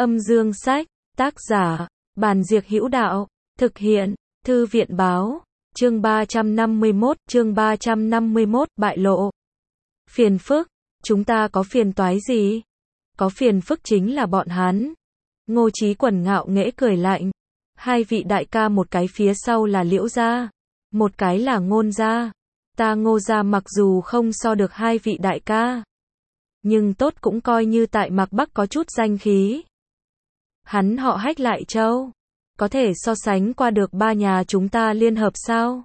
Âm dương sách, tác giả, Bàn Diệc Hữu Đạo, thực hiện, Thư viện báo, chương 351, bại lộ. Phiền phức, chúng ta có phiền toái gì? Có phiền phức chính là bọn hắn. Ngô Chí Quần ngạo nghễ cười lạnh. Hai vị đại ca, một cái phía sau là Liễu gia, một cái là Ngôn gia. Ta Ngô gia mặc dù không so được hai vị đại ca, nhưng tốt cũng coi như tại Mạc Bắc có chút danh khí. Hắn họ Hách Lại Châu, có thể so sánh qua được ba nhà chúng ta liên hợp sao?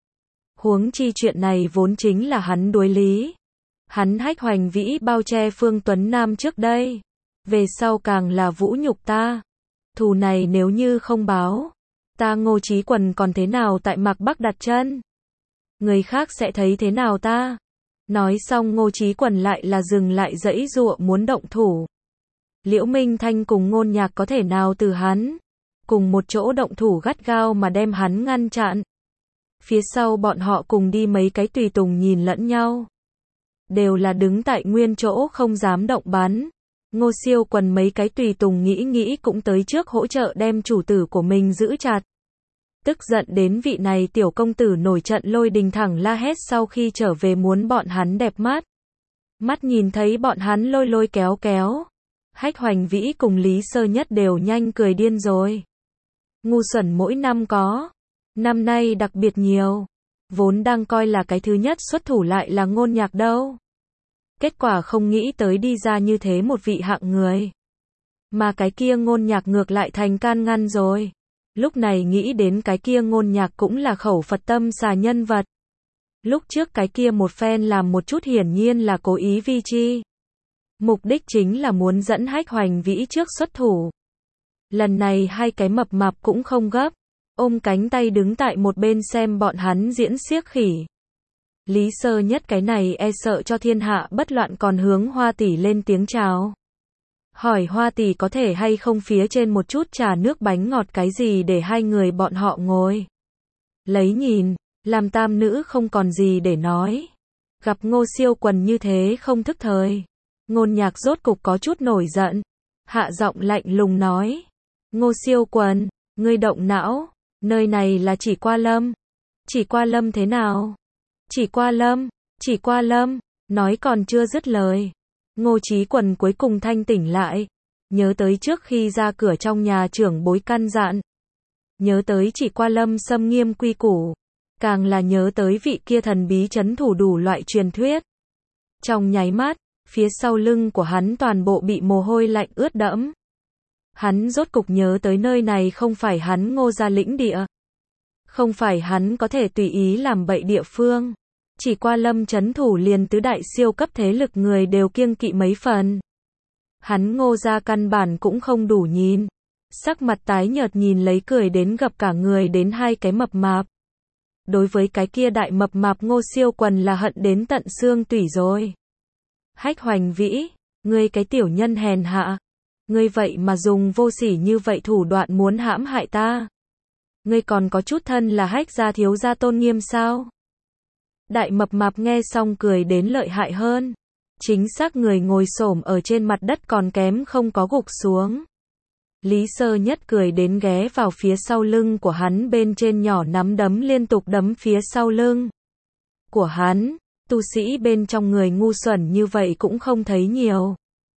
Huống chi chuyện này vốn chính là hắn đối lý. Hắn Hách Hoành Vĩ bao che Phương Tuấn Nam trước đây, về sau càng là vũ nhục ta. Thù này nếu như không báo, ta Ngô Chí Quần còn thế nào tại Mạc Bắc đặt chân? Người khác sẽ thấy thế nào ta? Nói xong Ngô Chí Quần lại là dừng lại giãy giụa muốn động thủ. Liễu Minh Thanh cùng Ngôn Nhạc có thể nào từ hắn cùng một chỗ động thủ gắt gao mà đem hắn ngăn chặn. Phía sau bọn họ cùng đi mấy cái tùy tùng nhìn lẫn nhau, đều là đứng tại nguyên chỗ không dám động bắn. Ngô Siêu Quần mấy cái tùy tùng nghĩ cũng tới trước hỗ trợ đem chủ tử của mình giữ chặt. Tức giận đến vị này tiểu công tử nổi trận lôi đình thẳng la hét sau khi trở về muốn bọn hắn đẹp mắt. Mắt nhìn thấy bọn hắn lôi kéo. Hách Hoành Vĩ cùng Lý Sơ Nhất đều nhanh cười điên rồi. Ngu xuẩn mỗi năm có, năm nay đặc biệt nhiều. Vốn đang coi là cái thứ nhất xuất thủ lại là Ngôn Nhạc đâu. Kết quả không nghĩ tới đi ra như thế một vị hạng người. Mà cái kia Ngôn Nhạc ngược lại thành can ngăn rồi. Lúc này nghĩ đến cái kia Ngôn Nhạc cũng là khẩu Phật tâm xà nhân vật. Lúc trước cái kia một phen làm một chút hiển nhiên là cố ý vi chi. Mục đích chính là muốn dẫn Hách Hoành Vĩ trước xuất thủ. Lần này hai cái mập mạp cũng không gấp, ôm cánh tay đứng tại một bên xem bọn hắn diễn xiếc khỉ. Lý Sơ Nhất cái này e sợ cho thiên hạ bất loạn còn hướng Hoa tỷ lên tiếng chào. Hỏi Hoa tỷ có thể hay không phía trên một chút trà nước bánh ngọt cái gì để hai người bọn họ ngồi lấy nhìn, làm tam nữ không còn gì để nói. Gặp Ngô Siêu Quần như thế không thức thời, Ngôn Nhạc rốt cục có chút nổi giận, hạ giọng lạnh lùng nói: Ngô Siêu Quần, ngươi động não, nơi này là Chỉ Qua Lâm. Chỉ Qua Lâm thế nào? Chỉ Qua Lâm, nói còn chưa dứt lời. Ngô Chí Quần cuối cùng thanh tỉnh lại, nhớ tới trước khi ra cửa trong nhà trưởng bối căn dặn. Nhớ tới Chỉ Qua Lâm xâm nghiêm quy củ, càng là nhớ tới vị kia thần bí trấn thủ đủ loại truyền thuyết. Trong nháy mắt, phía sau lưng của hắn toàn bộ bị mồ hôi lạnh ướt đẫm. Hắn rốt cục nhớ tới nơi này không phải hắn Ngô gia lĩnh địa, không phải hắn có thể tùy ý làm bậy địa phương. Chỉ Qua Lâm trấn thủ liền tứ đại siêu cấp thế lực người đều kiêng kỵ mấy phần. Hắn Ngô gia căn bản cũng không đủ nhìn. Sắc mặt tái nhợt nhìn lấy cười đến gập cả người đến hai cái mập mạp. Đối với cái kia đại mập mạp Ngô Siêu Quần là hận đến tận xương tủy rồi. Hách Hoành Vĩ, ngươi cái tiểu nhân hèn hạ, ngươi vậy mà dùng vô sỉ như vậy thủ đoạn muốn hãm hại ta. Ngươi còn có chút thân là Hách gia thiếu gia tôn nghiêm sao? Đại mập mạp nghe xong cười đến lợi hại hơn. Chính xác người ngồi xổm ở trên mặt đất còn kém không có gục xuống. Lý Sơ Nhất cười đến ghé vào phía sau lưng của hắn bên trên nhỏ nắm đấm liên tục đấm phía sau lưng của hắn. Tu sĩ bên trong người ngu xuẩn như vậy cũng không thấy nhiều.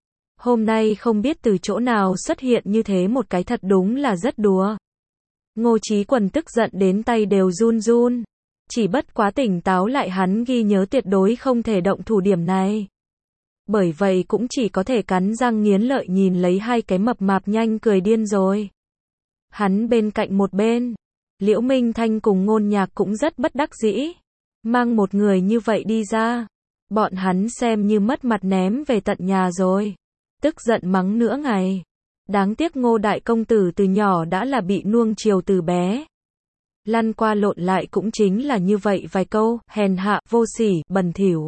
Hôm nay không biết từ chỗ nào xuất hiện như thế một cái thật đúng là rất đùa. Ngô Chí Quần tức giận đến tay đều run run. Chỉ bất quá tỉnh táo lại hắn ghi nhớ tuyệt đối không thể động thủ điểm này. Bởi vậy cũng chỉ có thể cắn răng nghiến lợi nhìn lấy hai cái mập mạp nhanh cười điên rồi. Hắn bên cạnh một bên, Liễu Minh Thanh cùng Ngôn Nhạc cũng rất bất đắc dĩ. Mang một người như vậy đi ra, bọn hắn xem như mất mặt ném về tận nhà rồi. Tức giận mắng nửa ngày. Đáng tiếc Ngô đại công tử từ nhỏ đã là bị nuông chiều từ bé. Lăn qua lộn lại cũng chính là như vậy vài câu, hèn hạ, vô sỉ, bẩn thỉu.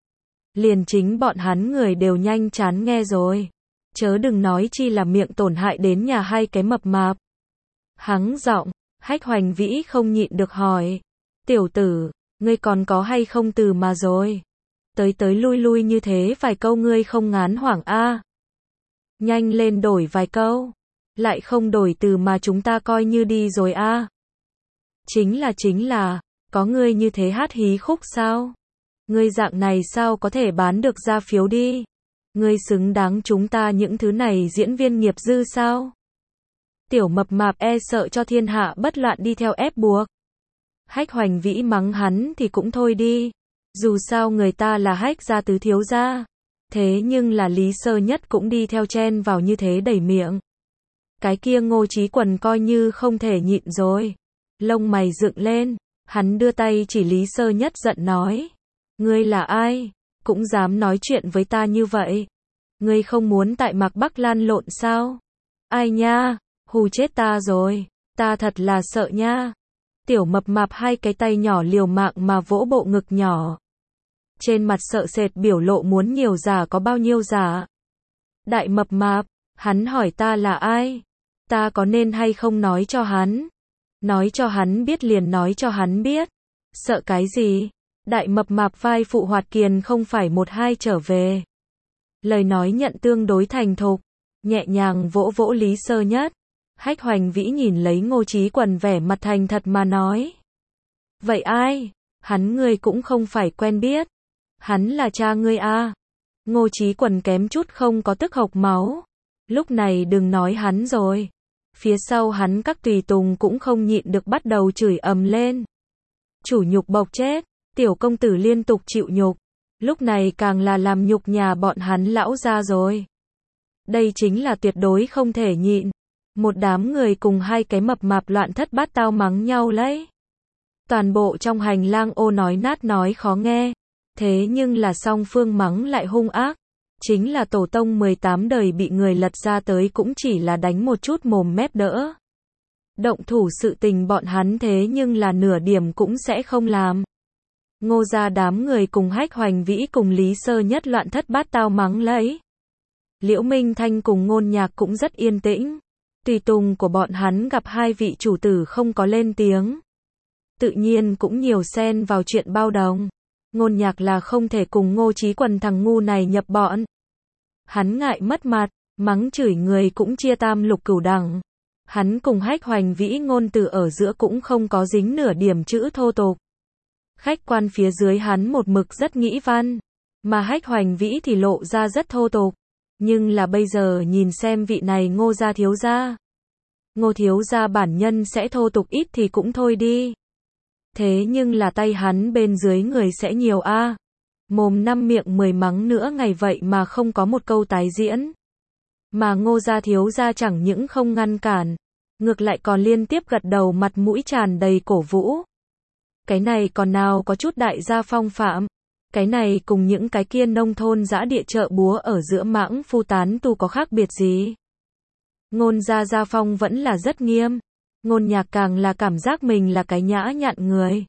Liền chính bọn hắn người đều nhanh chán nghe rồi. Chớ đừng nói chi là miệng tổn hại đến nhà hai cái mập mạp. Hắng giọng, Hách Hoành Vĩ không nhịn được hỏi. Tiểu tử, ngươi còn có hay không từ mà rồi? Tới lui như thế vài câu ngươi không ngán hoảng a? Nhanh lên đổi vài câu. Lại không đổi từ mà chúng ta coi như đi rồi a. Chính là, có ngươi như thế hát hí khúc sao? Ngươi dạng này sao có thể bán được ra phiếu đi? Ngươi xứng đáng chúng ta những thứ này diễn viên nghiệp dư sao? Tiểu mập mạp e sợ cho thiên hạ bất loạn đi theo ép buộc. Hách Hoành Vĩ mắng hắn thì cũng thôi đi. Dù sao người ta là Hách gia tứ thiếu gia. Thế nhưng là Lý Sơ Nhất cũng đi theo chen vào như thế đầy miệng. Cái kia Ngô Chí Quần coi như không thể nhịn rồi. Lông mày dựng lên, hắn đưa tay chỉ Lý Sơ Nhất giận nói. Ngươi là ai? Cũng dám nói chuyện với ta như vậy. Ngươi không muốn tại Mạc Bắc Lan lộn sao? Ai nha, hù chết ta rồi, ta thật là sợ nha. Tiểu mập mạp hai cái tay nhỏ liều mạng mà vỗ bộ ngực nhỏ. Trên mặt sợ sệt biểu lộ muốn nhiều giả có bao nhiêu giả. Đại mập mạp, hắn hỏi ta là ai? Ta có nên hay không nói cho hắn? Nói cho hắn biết liền nói cho hắn biết. Sợ cái gì? Đại mập mạp vai phụ Hoạt Kiền không phải một hai trở về. Lời nói nhận tương đối thành thục, nhẹ nhàng vỗ vỗ Lý Sơ Nhất. Hách Hoành Vĩ nhìn lấy Ngô Chí Quần vẻ mặt thành thật mà nói. Vậy ai? Hắn ngươi cũng không phải quen biết. Hắn là cha ngươi a. Ngô Chí Quần kém chút không có tức hộc máu. Lúc này đừng nói hắn rồi. Phía sau hắn các tùy tùng cũng không nhịn được bắt đầu chửi ầm lên. Chủ nhục bộc chết, tiểu công tử liên tục chịu nhục. Lúc này càng là làm nhục nhà bọn hắn lão gia rồi. Đây chính là tuyệt đối không thể nhịn. Một đám người cùng hai cái mập mạp loạn thất bát tao mắng nhau lấy. Toàn bộ trong hành lang ô nói nát nói khó nghe. Thế nhưng là song phương mắng lại hung ác. Chính là tổ tông 18 đời bị người lật ra tới cũng chỉ là đánh một chút mồm mép đỡ. Động thủ sự tình bọn hắn thế nhưng là nửa điểm cũng sẽ không làm. Ngô gia đám người cùng Hách Hoành Vĩ cùng Lý Sơ Nhất loạn thất bát tao mắng lấy. Liễu Minh Thanh cùng Ngôn Nhạc cũng rất yên tĩnh. Tùy tùng của bọn hắn gặp hai vị chủ tử không có lên tiếng. Tự nhiên cũng nhiều xen vào chuyện bao đồng. Ngôn Nhạc là không thể cùng Ngô Chí Quần thằng ngu này nhập bọn. Hắn ngại mất mặt, mắng chửi người cũng chia tam lục cửu đẳng. Hắn cùng Hách Hoành Vĩ ngôn từ ở giữa cũng không có dính nửa điểm chữ thô tục. Khách quan phía dưới hắn một mực rất nghĩ văn, mà Hách Hoành Vĩ thì lộ ra rất thô tục. Nhưng là bây giờ nhìn xem vị này Ngô gia thiếu gia. Ngô thiếu gia bản nhân sẽ thô tục ít thì cũng thôi đi. Thế nhưng là tay hắn bên dưới người sẽ nhiều a. Mồm năm miệng 10 mắng nữa ngày vậy mà không có một câu tái diễn. Mà Ngô gia thiếu gia chẳng những không ngăn cản, ngược lại còn liên tiếp gật đầu mặt mũi tràn đầy cổ vũ. Cái này còn nào có chút đại gia phong phạm. Cái này cùng những cái kia nông thôn dã địa chợ búa ở giữa mãng phu tán tu có khác biệt gì. Ngôn gia phong vẫn là rất nghiêm. Ngôn Nhạc càng là cảm giác mình là cái nhã nhặn người.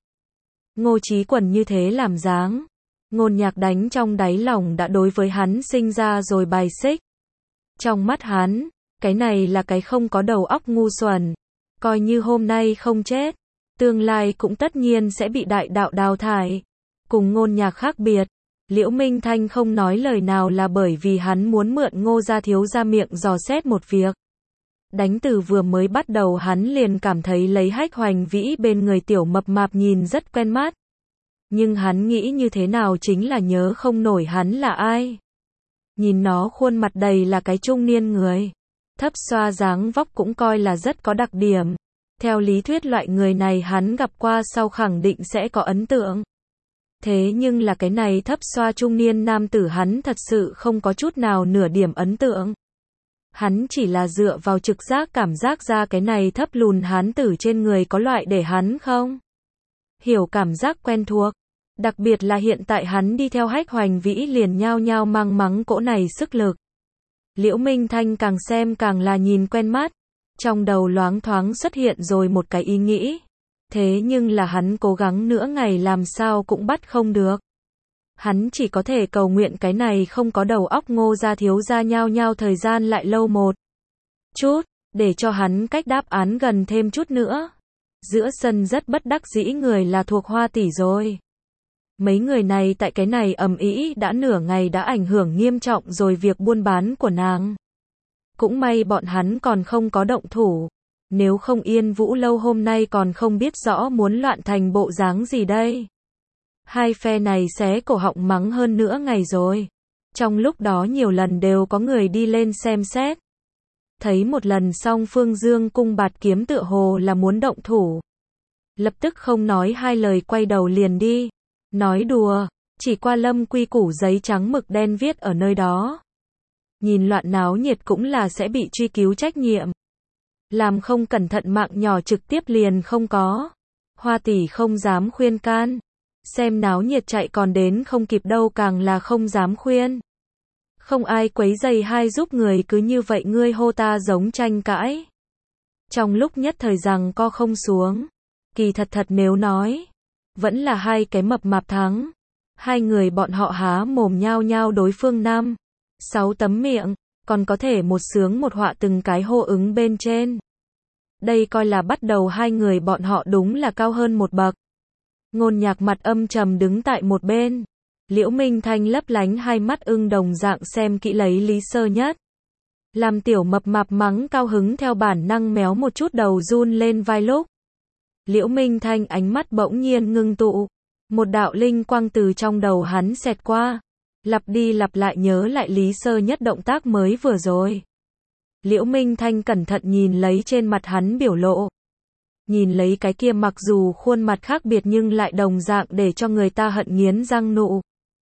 Ngô Chí Quần như thế làm dáng. Ngôn Nhạc đánh trong đáy lòng đã đối với hắn sinh ra rồi bài xích. Trong mắt hắn, cái này là cái không có đầu óc ngu xuẩn. Coi như hôm nay không chết, tương lai cũng tất nhiên sẽ bị đại đạo đào thải. Cùng Ngôn Nhạc khác biệt, Liễu Minh Thanh không nói lời nào là bởi vì hắn muốn mượn Ngô gia thiếu gia miệng dò xét một việc. Đánh từ vừa mới bắt đầu hắn liền cảm thấy lấy Hách Hoành Vĩ bên người tiểu mập mạp nhìn rất quen mắt. Nhưng hắn nghĩ như thế nào chính là nhớ không nổi hắn là ai. Nhìn nó khuôn mặt đầy là cái trung niên người. Thấp xoa dáng vóc cũng coi là rất có đặc điểm. Theo lý thuyết loại người này hắn gặp qua sau khẳng định sẽ có ấn tượng. Thế nhưng là cái này thấp xoa trung niên nam tử hắn thật sự không có chút nào nửa điểm ấn tượng. Hắn chỉ là dựa vào trực giác cảm giác ra cái này thấp lùn hán tử trên người có loại để hắn không hiểu cảm giác quen thuộc. Đặc biệt là hiện tại hắn đi theo Hách Hoành Vĩ liền nhao nhao mang mắng cỗ này sức lực. Liễu Minh Thanh càng xem càng là nhìn quen mắt. Trong đầu loáng thoáng xuất hiện rồi một cái ý nghĩ. Thế nhưng là hắn cố gắng nửa ngày làm sao cũng bắt không được. Hắn chỉ có thể cầu nguyện cái này không có đầu óc Ngô gia thiếu gia nhao nhao thời gian lại lâu một chút, để cho hắn cách đáp án gần thêm chút nữa. Giữa sân rất bất đắc dĩ người là thuộc Hoa tỷ rồi. Mấy người này tại cái này ầm ĩ đã nửa ngày đã ảnh hưởng nghiêm trọng rồi việc buôn bán của nàng. Cũng may bọn hắn còn không có động thủ. Nếu không Yên Vũ Lâu hôm nay còn không biết rõ muốn loạn thành bộ dáng gì đây. Hai phe này xé cổ họng mắng hơn nữa ngày rồi. Trong lúc đó nhiều lần đều có người đi lên xem xét. Thấy một lần xong Phương Dương cung bạt kiếm tựa hồ là muốn động thủ. Lập tức không nói hai lời quay đầu liền đi. Nói đùa, chỉ qua lâm quy củ giấy trắng mực đen viết ở nơi đó. Nhìn loạn náo nhiệt cũng là sẽ bị truy cứu trách nhiệm. Làm không cẩn thận mạng nhỏ trực tiếp liền không có. Hoa tỷ không dám khuyên can. Xem náo nhiệt chạy còn đến không kịp đâu càng là không dám khuyên. Không ai quấy giày hai giúp người cứ như vậy ngươi hô ta giống tranh cãi. Trong lúc nhất thời rằng co không xuống. Kỳ thật nếu nói. Vẫn là hai cái mập mạp thắng. Hai người bọn họ há mồm nhao nhao đối phương 5-6 tấm miệng. Còn có thể một sướng một họa từng cái hô ứng bên trên. Đây coi là bắt đầu hai người bọn họ đúng là cao hơn một bậc. Ngôn Nhạc mặt âm trầm đứng tại một bên. Liễu Minh Thanh lấp lánh hai mắt ưng đồng dạng xem kỹ lấy Lý Sơ Nhất. Làm tiểu mập mạp mắng cao hứng theo bản năng méo một chút đầu run lên vai lúc. Liễu Minh Thanh ánh mắt bỗng nhiên ngưng tụ. Một đạo linh quang từ trong đầu hắn xẹt qua. Lặp đi lặp lại nhớ lại Lý Sơ Nhất động tác mới vừa rồi. Liễu Minh Thanh cẩn thận nhìn lấy trên mặt hắn biểu lộ. Nhìn lấy cái kia mặc dù khuôn mặt khác biệt nhưng lại đồng dạng để cho người ta hận nghiến răng nụ.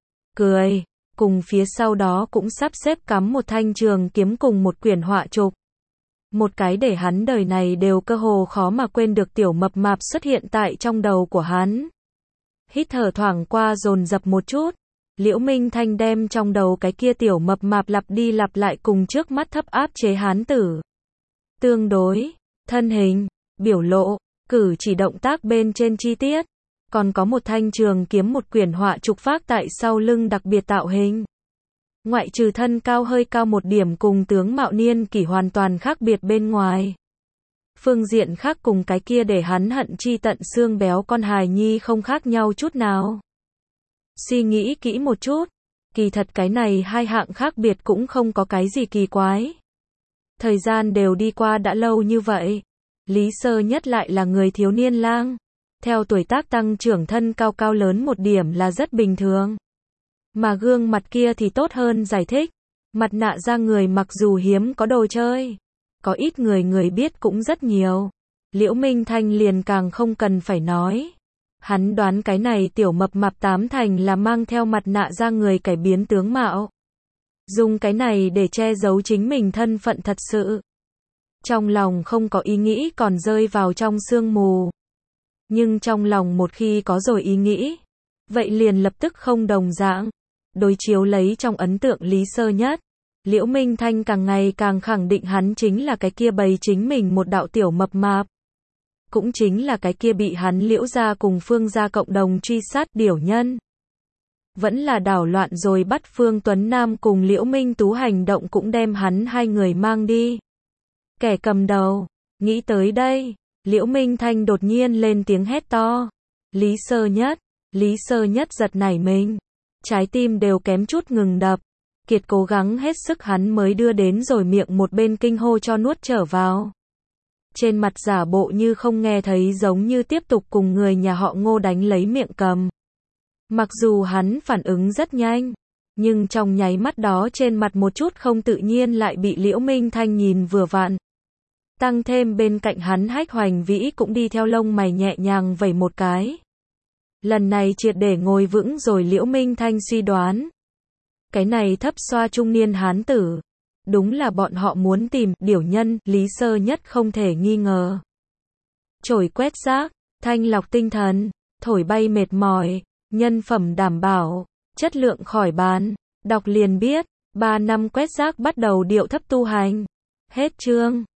Cười, cùng phía sau đó cũng sắp xếp cắm một thanh trường kiếm cùng một quyển họa trục. Một cái để hắn đời này đều cơ hồ khó mà quên được tiểu mập mạp xuất hiện tại trong đầu của hắn. Hít thở thoảng qua dồn dập một chút. Liễu Minh Thanh đem trong đầu cái kia tiểu mập mạp lặp đi lặp lại cùng trước mắt thấp áp chế hán tử. Tương đối, thân hình, biểu lộ, cử chỉ động tác bên trên chi tiết. Còn có một thanh trường kiếm một quyển họa trục phác tại sau lưng đặc biệt tạo hình. Ngoại trừ thân cao hơi cao một điểm cùng tướng mạo niên kỷ hoàn toàn khác biệt bên ngoài. Phương diện khác cùng cái kia để hắn hận chi tận xương béo con hài nhi không khác nhau chút nào. Suy nghĩ kỹ một chút, kỳ thật cái này hai hạng khác biệt cũng không có cái gì kỳ quái. Thời gian đều đi qua đã lâu như vậy. Lý Sơ Nhất lại là người thiếu niên lang. Theo tuổi tác tăng trưởng thân cao cao lớn một điểm là rất bình thường. Mà gương mặt kia thì tốt hơn giải thích. Mặt nạ da người mặc dù hiếm có đồ chơi. Có ít người biết cũng rất nhiều. Liễu Minh Thanh liền càng không cần phải nói. Hắn đoán cái này tiểu mập mạp tám thành là mang theo mặt nạ da người cải biến tướng mạo. Dùng cái này để che giấu chính mình thân phận thật sự. Trong lòng không có ý nghĩ còn rơi vào trong sương mù. Nhưng trong lòng một khi có rồi ý nghĩ, vậy liền lập tức không đồng dạng. Đối chiếu lấy trong ấn tượng Lý Sơ Nhất, Liễu Minh Thanh càng ngày càng khẳng định hắn chính là cái kia bày chính mình một đạo tiểu mập mạp. Cũng chính là cái kia bị hắn Liễu gia cùng Phương gia cộng đồng truy sát điểu nhân. Vẫn là đảo loạn rồi bắt Phương Tuấn Nam cùng Liễu Minh Tú hành động cũng đem hắn hai người mang đi. Kẻ cầm đầu, nghĩ tới đây, Liễu Minh Thanh đột nhiên lên tiếng hét to. Lý Sơ Nhất giật nảy mình. Trái tim đều kém chút ngừng đập. Kiệt cố gắng hết sức hắn mới đưa đến rồi miệng một bên kinh hô cho nuốt trở vào. Trên mặt giả bộ như không nghe thấy giống như tiếp tục cùng người nhà họ Ngô đánh lấy miệng cầm. Mặc dù hắn phản ứng rất nhanh, nhưng trong nháy mắt đó trên mặt một chút không tự nhiên lại bị Liễu Minh Thanh nhìn vừa vặn. Tăng thêm bên cạnh hắn Hách Hoành Vĩ cũng đi theo lông mày nhẹ nhàng vẩy một cái. Lần này triệt để ngồi vững rồi Liễu Minh Thanh suy đoán. Cái này thấp xoa trung niên hán tử. Đúng là bọn họ muốn tìm điểu nhân, Lý Sơ Nhất không thể nghi ngờ. Chổi quét rác, thanh lọc tinh thần, thổi bay mệt mỏi, nhân phẩm đảm bảo, chất lượng khỏi bàn. Đọc liền biết, 3 năm quét rác bắt đầu điệu thấp tu hành. Hết chương.